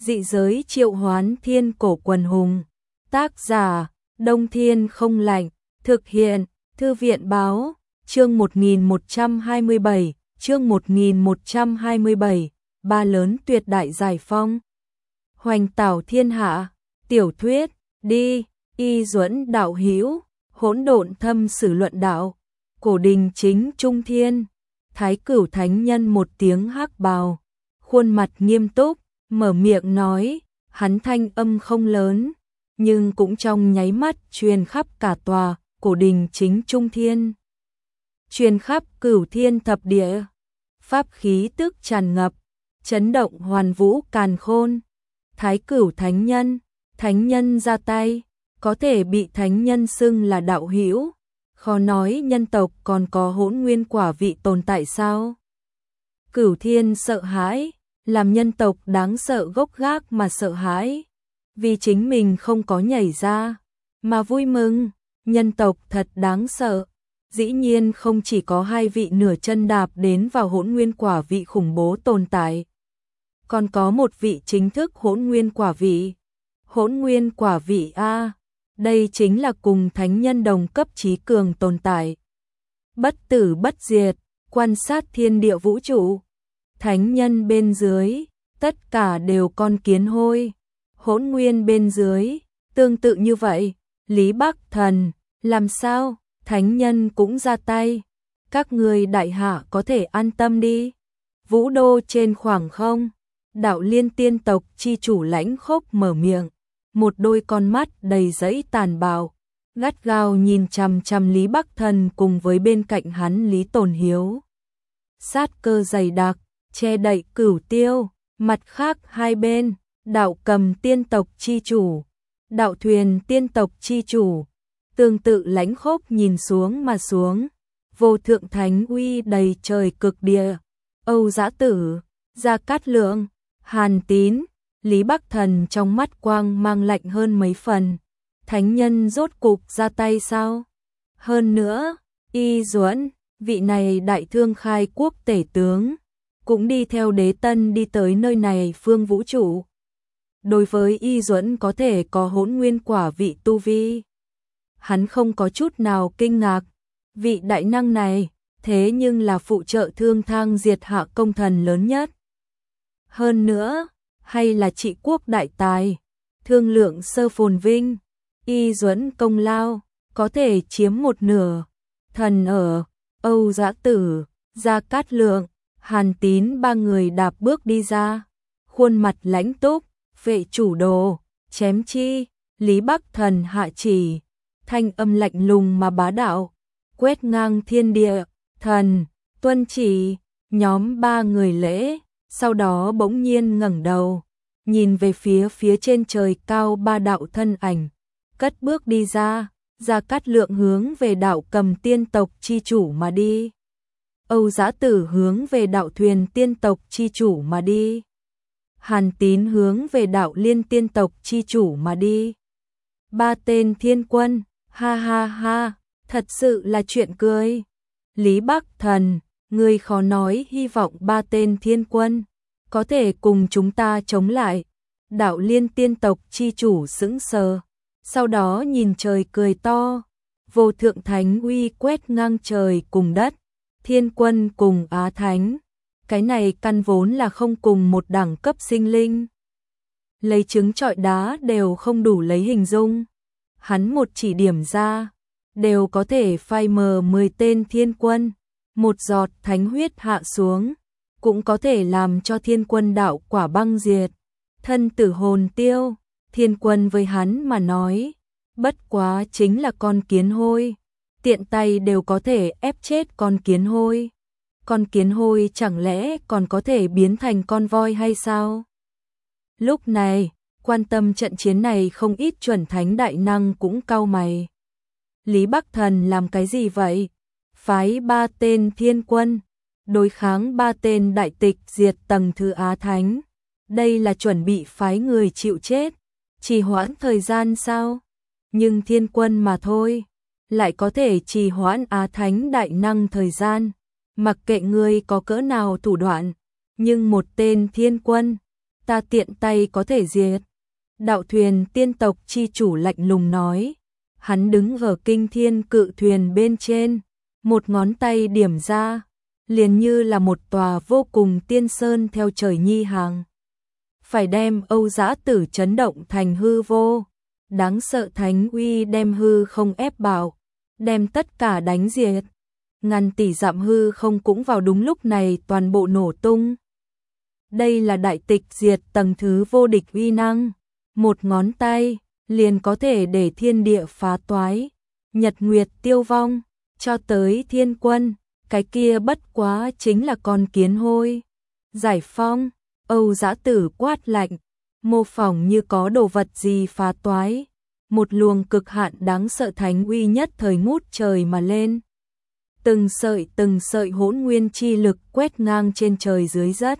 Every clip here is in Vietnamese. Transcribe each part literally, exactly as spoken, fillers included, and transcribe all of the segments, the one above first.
Dị giới triệu hoán thiên cổ quần hùng. Tác giả, Đông Thiên không lạnh. Thực hiện, Thư viện báo, chương một nghìn một trăm hai mươi bảy, chương một nghìn một trăm hai mươi bảy, ba lớn tuyệt đại giải phong. Hoành tảo thiên hạ, tiểu thuyết, đi, Y Duẫn đạo hữu, hỗn độn thâm sử luận đạo, cổ đình chính trung thiên. Thái Cửu thánh nhân một tiếng hắc bào, khuôn mặt nghiêm túc, mở miệng nói, hắn thanh âm không lớn, nhưng cũng trong nháy mắt truyền khắp cả tòa cổ đình chính trung thiên. Truyền khắp cửu thiên thập địa, pháp khí tức tràn ngập, chấn động hoàn vũ càn khôn. Thái Cửu thánh nhân, thánh nhân ra tay, có thể bị thánh nhân xưng là đạo hữu. Khó nói nhân tộc còn có hỗn nguyên quả vị tồn tại sao? Cửu thiên sợ hãi, làm nhân tộc đáng sợ gốc gác mà sợ hãi. Vì chính mình không có nhảy ra, mà vui mừng, nhân tộc thật đáng sợ. Dĩ nhiên không chỉ có hai vị nửa chân đạp đến vào hỗn nguyên quả vị khủng bố tồn tại. Còn có một vị chính thức hỗn nguyên quả vị. Hỗn nguyên quả vị A. Đây chính là cùng thánh nhân đồng cấp trí cường tồn tại. Bất tử bất diệt, quan sát thiên địa vũ trụ. Thánh nhân bên dưới, tất cả đều con kiến hôi. Hỗn nguyên bên dưới, tương tự như vậy. Lý Bắc Thần, làm sao, thánh nhân cũng ra tay. Các người đại hạ có thể an tâm đi. Vũ đô trên khoảng không, đạo liên tiên tộc chi chủ Lãnh Khốc mở miệng. Một đôi con mắt đầy dẫy tàn bạo, gắt gao nhìn chằm chằm Lý Bắc Thần cùng với bên cạnh hắn Lý Tồn Hiếu. Sát cơ dày đặc, che đậy Cửu Tiêu, mặt khác hai bên, đạo cầm tiên tộc chi chủ, đạo thuyền tiên tộc chi chủ, tương tự Lãnh Khốc nhìn xuống mà xuống, vô thượng thánh uy đầy trời cực địa. Âu Dã Tử, Gia Cát Lượng, Hàn Tín, Lý Bắc Thần trong mắt quang mang lạnh hơn mấy phần. Thánh nhân rốt cục ra tay sao? Hơn nữa, Y Duẫn, vị này đại thương khai quốc tể tướng, cũng đi theo đế tân đi tới nơi này phương vũ trụ. Đối với Y Duẫn có thể có hỗn nguyên quả vị tu vi, hắn không có chút nào kinh ngạc. Vị đại năng này, thế nhưng là phụ trợ thương thang diệt hạ công thần lớn nhất. Hơn nữa, hay là trị quốc đại tài, thương lượng sơ phồn vinh, Y Duẫn công lao, có thể chiếm một nửa. Thần ở, Âu Dã Tử, Gia Cát Lượng, Hàn Tín ba người đạp bước đi ra, khuôn mặt lãnh túc, vệ chủ đồ, chém chi, Lý Bắc Thần hạ chỉ, thanh âm lạnh lùng mà bá đạo, quét ngang thiên địa, thần, tuân chỉ, nhóm ba người lễ. Sau đó bỗng nhiên ngẩng đầu, nhìn về phía phía trên trời cao ba đạo thân ảnh, cất bước đi ra. Gia Cát Lượng hướng về đạo cầm tiên tộc chi chủ mà đi. Âu Dã Tử hướng về đạo thuyền tiên tộc chi chủ mà đi. Hàn Tín hướng về đạo liên tiên tộc chi chủ mà đi. Ba tên thiên quân, ha ha ha, thật sự là chuyện cười. Lý Bắc Thần, ngươi khó nói hy vọng ba tên thiên quân có thể cùng chúng ta chống lại. Đạo liên tiên tộc chi chủ sững sờ, sau đó nhìn trời cười to, vô thượng thánh uy quét ngang trời cùng đất, thiên quân cùng Á Thánh. Cái này căn vốn là không cùng một đẳng cấp sinh linh. Lấy trứng trọi đá đều không đủ lấy hình dung. Hắn một chỉ điểm ra, đều có thể phai mờ mười tên thiên quân. Một giọt thánh huyết hạ xuống, cũng có thể làm cho thiên quân đạo quả băng diệt, thân tử hồn tiêu. Thiên quân với hắn mà nói, bất quá chính là con kiến hôi, tiện tay đều có thể ép chết con kiến hôi. Con kiến hôi chẳng lẽ còn có thể biến thành con voi hay sao? Lúc này, quan tâm trận chiến này không ít chuẩn thánh đại năng cũng cau mày. Lý Bắc Thần làm cái gì vậy? Phái ba tên thiên quân, đối kháng ba tên đại tịch diệt tầng thứ Á Thánh. Đây là chuẩn bị phái người chịu chết, trì hoãn thời gian sao? Nhưng thiên quân mà thôi, lại có thể trì hoãn Á Thánh đại năng thời gian. Mặc kệ ngươi có cỡ nào thủ đoạn, nhưng một tên thiên quân, ta tiện tay có thể diệt. Đạo thuyền tiên tộc chi chủ lạnh lùng nói, hắn đứng ở kinh thiên cự thuyền bên trên, một ngón tay điểm ra, liền như là một tòa vô cùng tiên sơn theo trời nhi hàng. Phải đem Âu Dã Tử chấn động thành hư vô, đáng sợ thánh uy đem hư không ép bảo, đem tất cả đánh diệt. Ngàn tỷ dặm hư không cũng vào đúng lúc này toàn bộ nổ tung. Đây là đại tịch diệt tầng thứ vô địch uy năng, một ngón tay liền có thể để thiên địa phá toái, nhật nguyệt tiêu vong, cho tới thiên quân, cái kia bất quá chính là con kiến hôi. Giải phong, Âu Dã Tử quát lạnh, mô phỏng như có đồ vật gì phá toái, một luồng cực hạn đáng sợ thánh uy nhất thời ngút trời mà lên. Từng sợi từng sợi hỗn nguyên chi lực quét ngang trên trời dưới đất.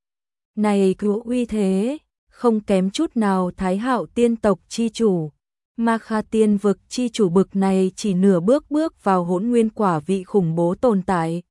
Này cứu uy thế, không kém chút nào Thái Hạo tiên tộc chi chủ, Ma Kha tiên vực chi chủ bực này chỉ nửa bước bước vào hỗn nguyên quả vị khủng bố tồn tại.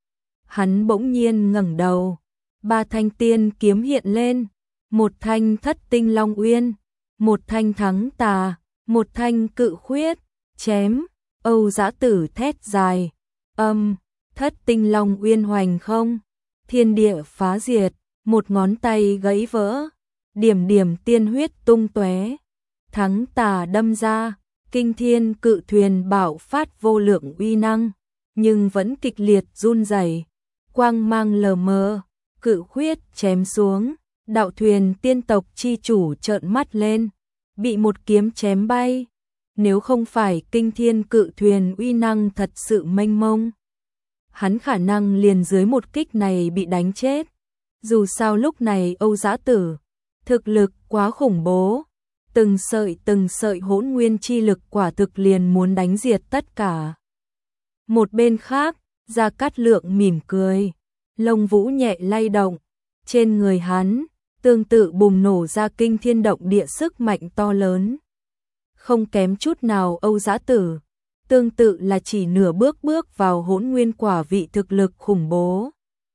Hắn bỗng nhiên ngẩng đầu, ba thanh tiên kiếm hiện lên, một thanh thất tinh long uyên, một thanh thắng tà, một thanh cự khuyết, chém. Âu Dã Tử thét dài, âm, thất tinh long uyên hoành không, thiên địa phá diệt, một ngón tay gãy vỡ, điểm điểm tiên huyết tung tóe, thắng tà đâm ra, kinh thiên cự thuyền bạo phát vô lượng uy năng, nhưng vẫn kịch liệt run rẩy, quang mang lờ mờ, cự khuyết chém xuống, đạo thuyền tiên tộc chi chủ trợn mắt lên, bị một kiếm chém bay. Nếu không phải kinh thiên cự thuyền uy năng thật sự mênh mông, hắn khả năng liền dưới một kích này bị đánh chết. Dù sao lúc này Âu Dã Tử, thực lực quá khủng bố, từng sợi từng sợi hỗn nguyên chi lực quả thực liền muốn đánh diệt tất cả. Một bên khác, Gia Cát Lượng mỉm cười, lông vũ nhẹ lay động, trên người hắn, tương tự bùng nổ ra kinh thiên động địa sức mạnh to lớn. Không kém chút nào Âu Dã Tử, tương tự là chỉ nửa bước bước vào hỗn nguyên quả vị thực lực khủng bố.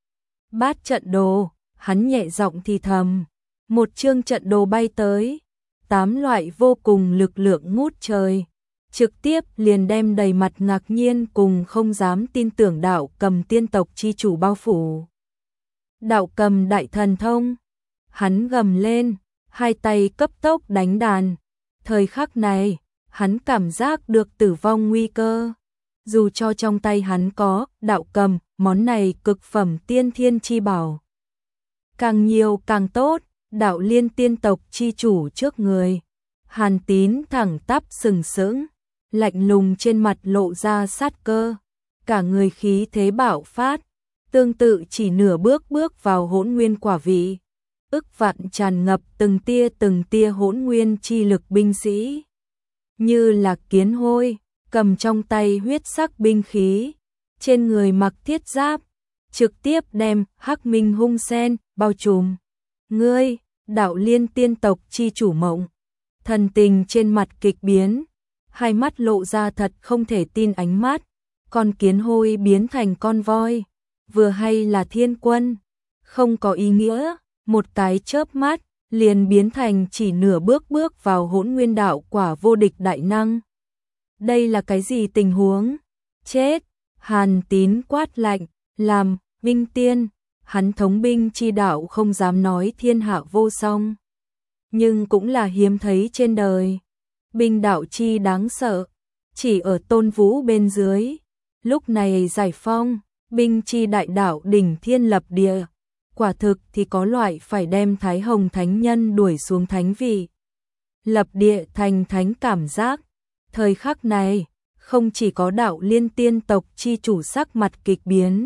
Bát trận đồ, hắn nhẹ giọng thì thầm, một chương trận đồ bay tới, tám loại vô cùng lực lượng ngút trời, trực tiếp liền đem đầy mặt ngạc nhiên cùng không dám tin tưởng đạo cầm tiên tộc chi chủ bao phủ. Đạo cầm đại thần thông, hắn gầm lên, hai tay cấp tốc đánh đàn. Thời khắc này, hắn cảm giác được tử vong nguy cơ. Dù cho trong tay hắn có đạo cầm, món này cực phẩm tiên thiên chi bảo. Càng nhiều càng tốt, đạo liên tiên tộc chi chủ trước người. Hàn Tín thẳng tắp sừng sững, lạnh lùng trên mặt lộ ra sát cơ. Cả người khí thế bạo phát, tương tự chỉ nửa bước bước vào hỗn nguyên quả vị. Ức vạn tràn ngập từng tia từng tia hỗn nguyên chi lực binh sĩ. Như là kiến hôi, cầm trong tay huyết sắc binh khí, trên người mặc thiết giáp, trực tiếp đem Hắc Minh hung sen bao trùm. Ngươi, đạo liên tiên tộc chi chủ Mộng, thần tình trên mặt kịch biến, hai mắt lộ ra thật không thể tin ánh mắt, con kiến hôi biến thành con voi, vừa hay là thiên quân, không có ý nghĩa. Một cái chớp mắt, liền biến thành chỉ nửa bước bước vào hỗn nguyên đạo quả vô địch đại năng. Đây là cái gì tình huống? Chết! Hàn Tín quát lạnh, làm, Vinh Tiên, hắn thống binh chi đạo không dám nói thiên hạ vô song. Nhưng cũng là hiếm thấy trên đời. Binh đạo chi đáng sợ, chỉ ở Tôn Vũ bên dưới. Lúc này giải phong, binh chi đại đạo đỉnh thiên lập địa. Quả thực thì có loại phải đem Thái Hồng Thánh Nhân đuổi xuống thánh vị, lập địa thành thánh cảm giác. Thời khắc này, không chỉ có đạo liên tiên tộc chi chủ sắc mặt kịch biến.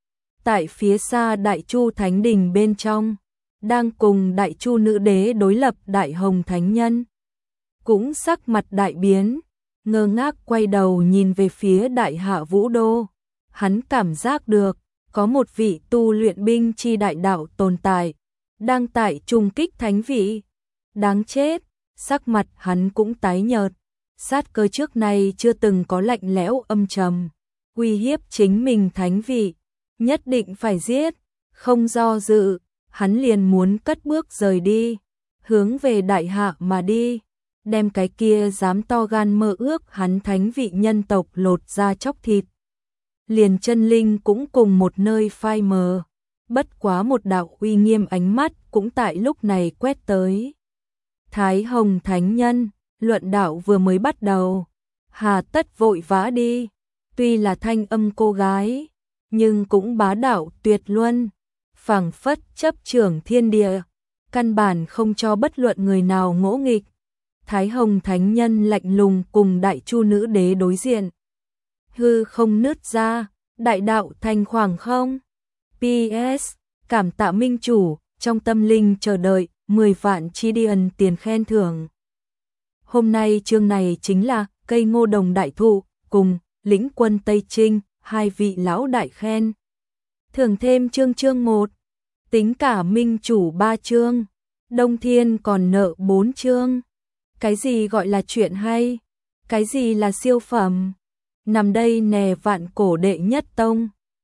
Tại phía xa Đại Chu Thánh Đình bên trong, đang cùng Đại Chu Nữ Đế đối lập Đại Hồng Thánh Nhân, cũng sắc mặt đại biến, ngơ ngác quay đầu nhìn về phía Đại Hạ Vũ Đô. Hắn cảm giác được, có một vị tu luyện binh chi đại đạo tồn tại, đang tại trùng kích thánh vị. Đáng chết, sắc mặt hắn cũng tái nhợt, sát cơ trước này chưa từng có lạnh lẽo âm trầm, uy hiếp chính mình thánh vị, nhất định phải giết, không do dự, hắn liền muốn cất bước rời đi, hướng về đại hạ mà đi, đem cái kia dám to gan mơ ước hắn thánh vị nhân tộc lột ra chóc thịt. Liền chân linh cũng cùng một nơi phai mờ, bất quá một đạo uy nghiêm ánh mắt cũng tại lúc này quét tới. Thái Hồng Thánh Nhân, luận đạo vừa mới bắt đầu, hà tất vội vã đi, tuy là thanh âm cô gái, nhưng cũng bá đạo tuyệt luân, phảng phất chấp trưởng thiên địa, căn bản không cho bất luận người nào ngỗ nghịch. Thái Hồng Thánh Nhân lạnh lùng cùng Đại Chu Nữ Đế đối diện. Hư không nứt ra, đại đạo thành khoảng không. pê ét. Cảm tạ minh chủ, trong tâm linh chờ đợi, mười vạn chi điền tiền khen thưởng. Hôm nay chương này chính là cây ngô đồng đại thụ, cùng lĩnh quân Tây Trinh, hai vị lão đại khen. Thưởng thêm chương chương một, tính cả minh chủ ba chương, Đông Thiên còn nợ bốn chương. Cái gì gọi là chuyện hay? Cái gì là siêu phẩm? Nằm đây nè vạn cổ đệ nhất tông,